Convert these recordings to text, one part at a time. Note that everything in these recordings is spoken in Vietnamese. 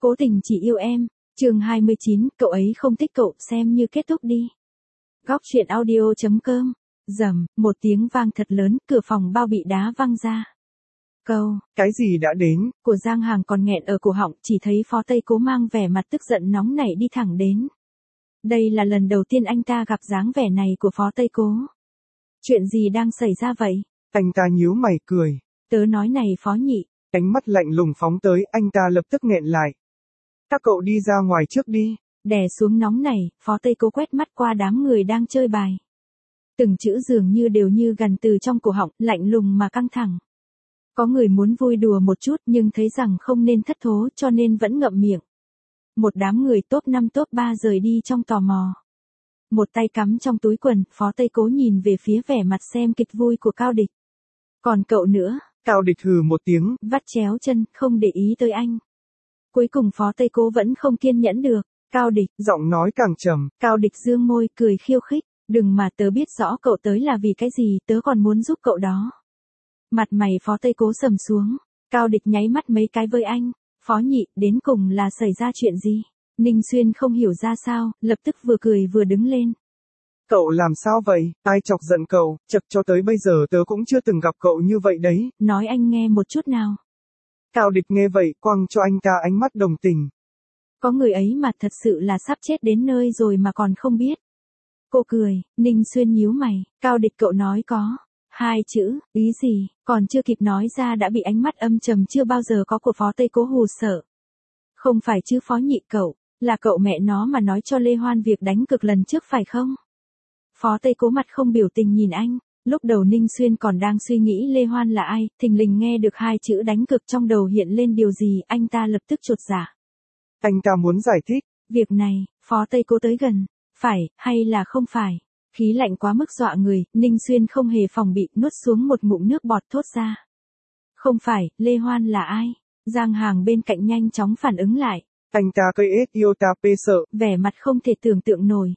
Cố tình chỉ yêu em. Chương 29, cậu ấy không thích cậu, xem như kết thúc đi. Góc truyện audio.com. Rầm, một tiếng vang thật lớn, cửa phòng bao bị đá văng ra. Câu, cái gì đã đến? Của Giang Hàng còn nghẹn ở cổ họng, chỉ thấy Phó Tây Cố mang vẻ mặt tức giận nóng nảy đi thẳng đến. Đây là lần đầu tiên anh ta gặp dáng vẻ này của Phó Tây Cố. Chuyện gì đang xảy ra vậy? Anh ta nhíu mày cười. Tớ nói này Phó Nhị. Ánh mắt lạnh lùng phóng tới, anh ta lập tức nghẹn lại. Các cậu đi ra ngoài trước đi. Đè xuống nóng này, Phó Tây Cố quét mắt qua đám người đang chơi bài. Từng chữ dường như đều như gần từ trong cổ họng, lạnh lùng mà căng thẳng. Có người muốn vui đùa một chút nhưng thấy rằng không nên thất thố cho nên vẫn ngậm miệng. Một đám người top 5 top 3 rời đi trong tò mò. Một tay cắm trong túi quần, Phó Tây Cố nhìn về phía vẻ mặt xem kịch vui của Cao Địch. Còn cậu nữa? Cao Địch hừ một tiếng, vắt chéo chân, không để ý tới anh. Cuối cùng Phó Tây Cố vẫn không kiên nhẫn được. Cao Địch, giọng nói càng trầm. Cao Địch dương môi cười khiêu khích. Đừng mà tớ biết rõ cậu tới là vì cái gì, tớ còn muốn giúp cậu đó. Mặt mày Phó Tây Cố sầm xuống. Cao Địch nháy mắt mấy cái với anh. Phó Nhị, đến cùng là xảy ra chuyện gì? Ninh Xuyên không hiểu ra sao, lập tức vừa cười vừa đứng lên. Cậu làm sao vậy? Ai chọc giận cậu? Chật, cho tới bây giờ tớ cũng chưa từng gặp cậu như vậy đấy. Nói anh nghe một chút nào. Cao Địch nghe vậy, quăng cho anh ta ánh mắt đồng tình. Có người ấy mà thật sự là sắp chết đến nơi rồi mà còn không biết. Cô cười, Ninh Xuyên nhíu mày. Cao Địch cậu nói có 2 chữ, ý gì? Còn chưa kịp nói ra đã bị ánh mắt âm trầm chưa bao giờ có của Phó Tây Cố hù sợ. Không phải chứ Phó Nhị cậu, là cậu mẹ nó mà nói cho Lê Hoan việc đánh cược lần trước phải không? Phó Tây Cố mặt không biểu tình nhìn anh. Lúc đầu Ninh Xuyên còn đang suy nghĩ Lê Hoan là ai, thình lình nghe được 2 chữ đánh cược trong đầu hiện lên điều gì, anh ta lập tức chột dạ. Anh ta muốn giải thích. Việc này, Phó Tây Cố tới gần. Phải, hay là không phải? Khí lạnh quá mức dọa người, Ninh Xuyên không hề phòng bị, nuốt xuống một ngụm nước bọt thốt ra. Không phải, Lê Hoan là ai? Giang Hàng bên cạnh nhanh chóng phản ứng lại. Anh ta cây ết yêu ta pê sợ. Vẻ mặt không thể tưởng tượng nổi.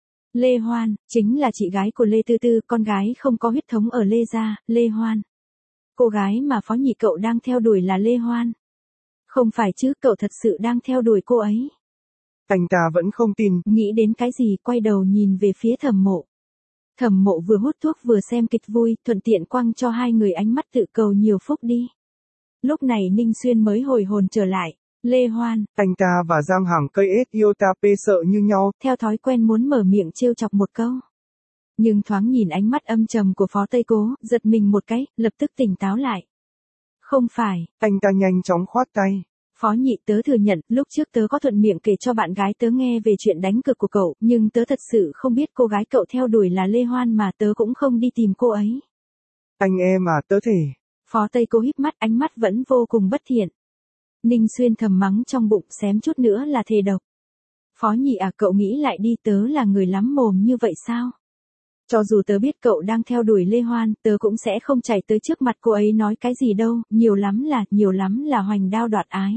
Lê Hoan, chính là chị gái của Lê Tư Tư, con gái không có huyết thống ở Lê gia, Lê Hoan. Cô gái mà Phó Nhị cậu đang theo đuổi là Lê Hoan. Không phải chứ, cậu thật sự đang theo đuổi cô ấy. Anh ta vẫn không tin. Nghĩ đến cái gì, quay đầu nhìn về phía Thẩm Mộ. Thẩm Mộ vừa hút thuốc vừa xem kịch vui, thuận tiện quăng cho hai người ánh mắt tự cầu nhiều phúc đi. Lúc này Ninh Xuyên mới hồi hồn trở lại. Lê Hoan. Anh ta và Giang Hàng cây ết yêu ta pê sợ như nhau. Theo thói quen muốn mở miệng trêu chọc một câu. Nhưng thoáng nhìn ánh mắt âm trầm của Phó Tây Cố, giật mình một cái, lập tức tỉnh táo lại. Không phải. Anh ta nhanh chóng khoát tay. Phó Nhị tớ thừa nhận, lúc trước tớ có thuận miệng kể cho bạn gái tớ nghe về chuyện đánh cược của cậu, nhưng tớ thật sự không biết cô gái cậu theo đuổi là Lê Hoan mà tớ cũng không đi tìm cô ấy. Anh em à, tớ thể. Phó Tây Cố híp mắt, ánh mắt vẫn vô cùng bất thiện. Ninh Xuyên thầm mắng trong bụng, xém chút nữa là thề độc. Phó Nhị à, cậu nghĩ lại đi, tớ là người lắm mồm như vậy sao? Cho dù tớ biết cậu đang theo đuổi Lê Hoan, tớ cũng sẽ không chạy tới trước mặt cô ấy nói cái gì đâu, nhiều lắm là hoành đao đoạt ái.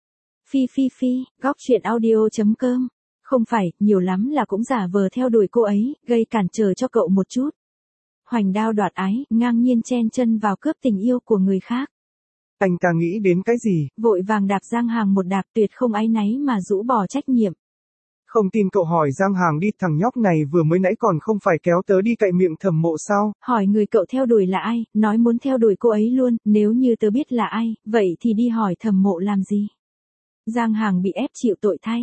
Phi, góc truyện audio.com. Không phải, nhiều lắm là cũng giả vờ theo đuổi cô ấy, gây cản trở cho cậu một chút. Hoành đao đoạt ái, ngang nhiên chen chân vào cướp tình yêu của người khác. Anh ta nghĩ đến cái gì? Vội vàng đạp Giang Hàng một đạp, tuyệt không áy náy mà rũ bỏ trách nhiệm. Không tin cậu hỏi Giang Hàng đi, thằng nhóc này vừa mới nãy còn không phải kéo tớ đi cậy miệng Thẩm Mộ sao? Hỏi người cậu theo đuổi là ai, nói muốn theo đuổi cô ấy luôn, nếu như tớ biết là ai, vậy thì đi hỏi Thẩm Mộ làm gì? Giang Hàng bị ép chịu tội thay.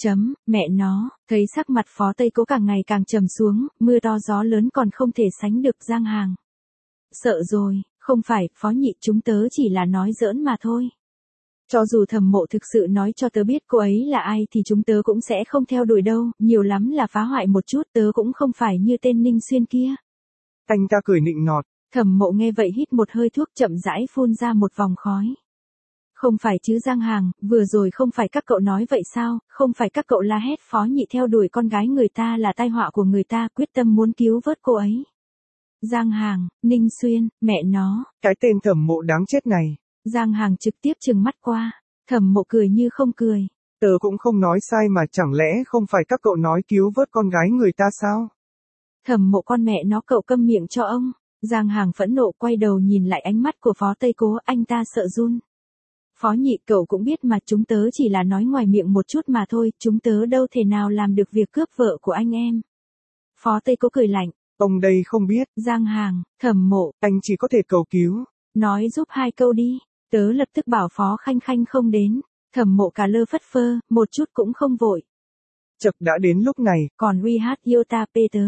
Mẹ nó, thấy sắc mặt Phó Tây Cố càng ngày càng trầm xuống, mưa to gió lớn còn không thể sánh được Giang Hàng. Sợ rồi, không phải, Phó Nhị, chúng tớ chỉ là nói giỡn mà thôi. Cho dù Thẩm Mộ thực sự nói cho tớ biết cô ấy là ai thì chúng tớ cũng sẽ không theo đuổi đâu, nhiều lắm là phá hoại một chút, tớ cũng không phải như tên Ninh Xuyên kia. Anh ta cười nịnh nọt. Thẩm Mộ nghe vậy hít một hơi thuốc, chậm rãi phun ra một vòng khói. Không phải chứ Giang Hàng, vừa rồi không phải các cậu nói vậy sao, không phải các cậu la hét Phó Nhị theo đuổi con gái người ta là tai họa của người ta, quyết tâm muốn cứu vớt cô ấy. Giang Hàng, Ninh Xuyên, mẹ nó. Cái tên Thẩm Mộ đáng chết này. Giang Hàng trực tiếp trừng mắt qua. Thẩm Mộ cười như không cười. Tớ cũng không nói sai mà, chẳng lẽ không phải các cậu nói cứu vớt con gái người ta sao? Thẩm Mộ con mẹ nó, cậu câm miệng cho ông. Giang Hàng phẫn nộ quay đầu nhìn lại ánh mắt của Phó Tây Cố, anh ta sợ run. Phó Nhị cậu cũng biết mà, chúng tớ chỉ là nói ngoài miệng một chút mà thôi, chúng tớ đâu thể nào làm được việc cướp vợ của anh em. Phó Tây Cố cười lạnh. Ông đây không biết. Giang Hàng, Thẩm Mộ. Anh chỉ có thể cầu cứu. Nói giúp hai câu đi. Tớ lập tức bảo Phó Khanh Khanh không đến. Thẩm Mộ cả lơ phất phơ, một chút cũng không vội. Chật đã đến lúc này. Còn uy hát Yota P tớ.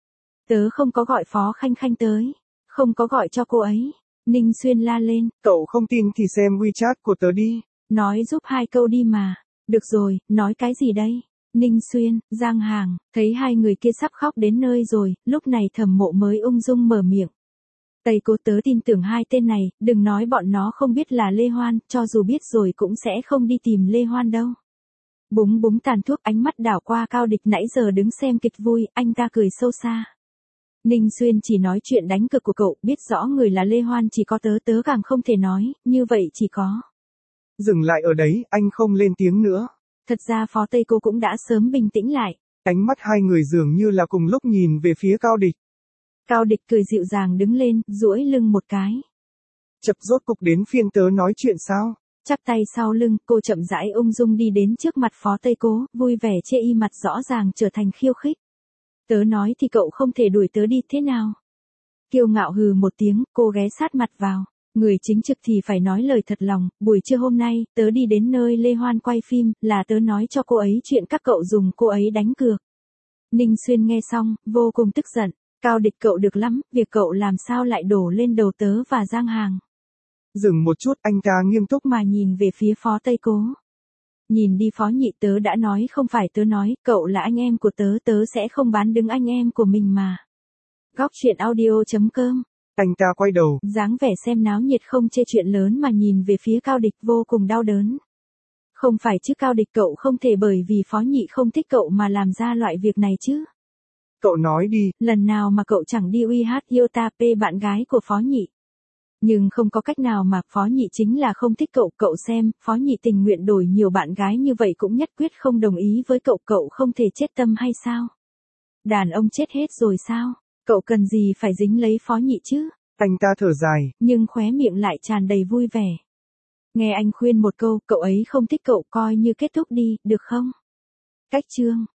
Tớ không có gọi Phó Khanh Khanh tới. Không có gọi cho cô ấy. Ninh Xuyên la lên. Cậu không tin thì xem WeChat của tớ đi. Nói giúp hai câu đi mà. Được rồi, nói cái gì đây? Ninh Xuyên, Giang Hàng, thấy hai người kia sắp khóc đến nơi rồi, lúc này Thẩm Mộ mới ung dung mở miệng. Tây Cố tớ tin tưởng hai tên này, đừng nói bọn nó không biết là Lê Hoan, cho dù biết rồi cũng sẽ không đi tìm Lê Hoan đâu. Búng búng tàn thuốc, ánh mắt đảo qua Cao Địch nãy giờ đứng xem kịch vui, anh ta cười sâu xa. Ninh Xuyên chỉ nói chuyện đánh cược của cậu, biết rõ người là Lê Hoan chỉ có tớ càng không thể nói, như vậy chỉ có. Dừng lại ở đấy, anh không lên tiếng nữa. Thật ra Phó Tây Cố cũng đã sớm bình tĩnh lại. Ánh mắt hai người dường như là cùng lúc nhìn về phía Cao Địch. Cao Địch cười dịu dàng đứng lên, duỗi lưng một cái. Chập rốt cục đến phiên tớ nói chuyện sao? Chắp tay sau lưng, cô chậm rãi ung dung đi đến trước mặt Phó Tây Cố, vui vẻ chê y mặt rõ ràng trở thành khiêu khích. Tớ nói thì cậu không thể đuổi tớ đi thế nào? Kiêu ngạo hừ một tiếng, cô ghé sát mặt vào. Người chính trực thì phải nói lời thật lòng, buổi trưa hôm nay, tớ đi đến nơi Lê Hoan quay phim, là tớ nói cho cô ấy chuyện các cậu dùng cô ấy đánh cược. Ninh Xuyên nghe xong, vô cùng tức giận. Cao Địch cậu được lắm, việc cậu làm sao lại đổ lên đầu tớ và Giang Hàng. Dừng một chút, anh ta nghiêm túc mà nhìn về phía Phó Tây Cố. Nhìn đi Phó Nhị, tớ đã nói không phải tớ nói, cậu là anh em của tớ sẽ không bán đứng anh em của mình mà. Góc truyện audio.com. Anh ta quay đầu, dáng vẻ xem náo nhiệt không chê chuyện lớn mà nhìn về phía Cao Địch vô cùng đau đớn. Không phải chứ Cao Địch cậu không thể bởi vì Phó Nhị không thích cậu mà làm ra loại việc này chứ. Cậu nói đi. Lần nào mà cậu chẳng đi uy hát Yota P bạn gái của Phó Nhị. Nhưng không có cách nào mà Phó Nhị chính là không thích cậu xem, Phó Nhị tình nguyện đổi nhiều bạn gái như vậy cũng nhất quyết không đồng ý với cậu không thể chết tâm hay sao? Đàn ông chết hết rồi sao? Cậu cần gì phải dính lấy Phó Nhị chứ? Anh ta thở dài, nhưng khóe miệng lại tràn đầy vui vẻ. Nghe anh khuyên một câu, cậu ấy không thích cậu coi như kết thúc đi, được không? Cách chương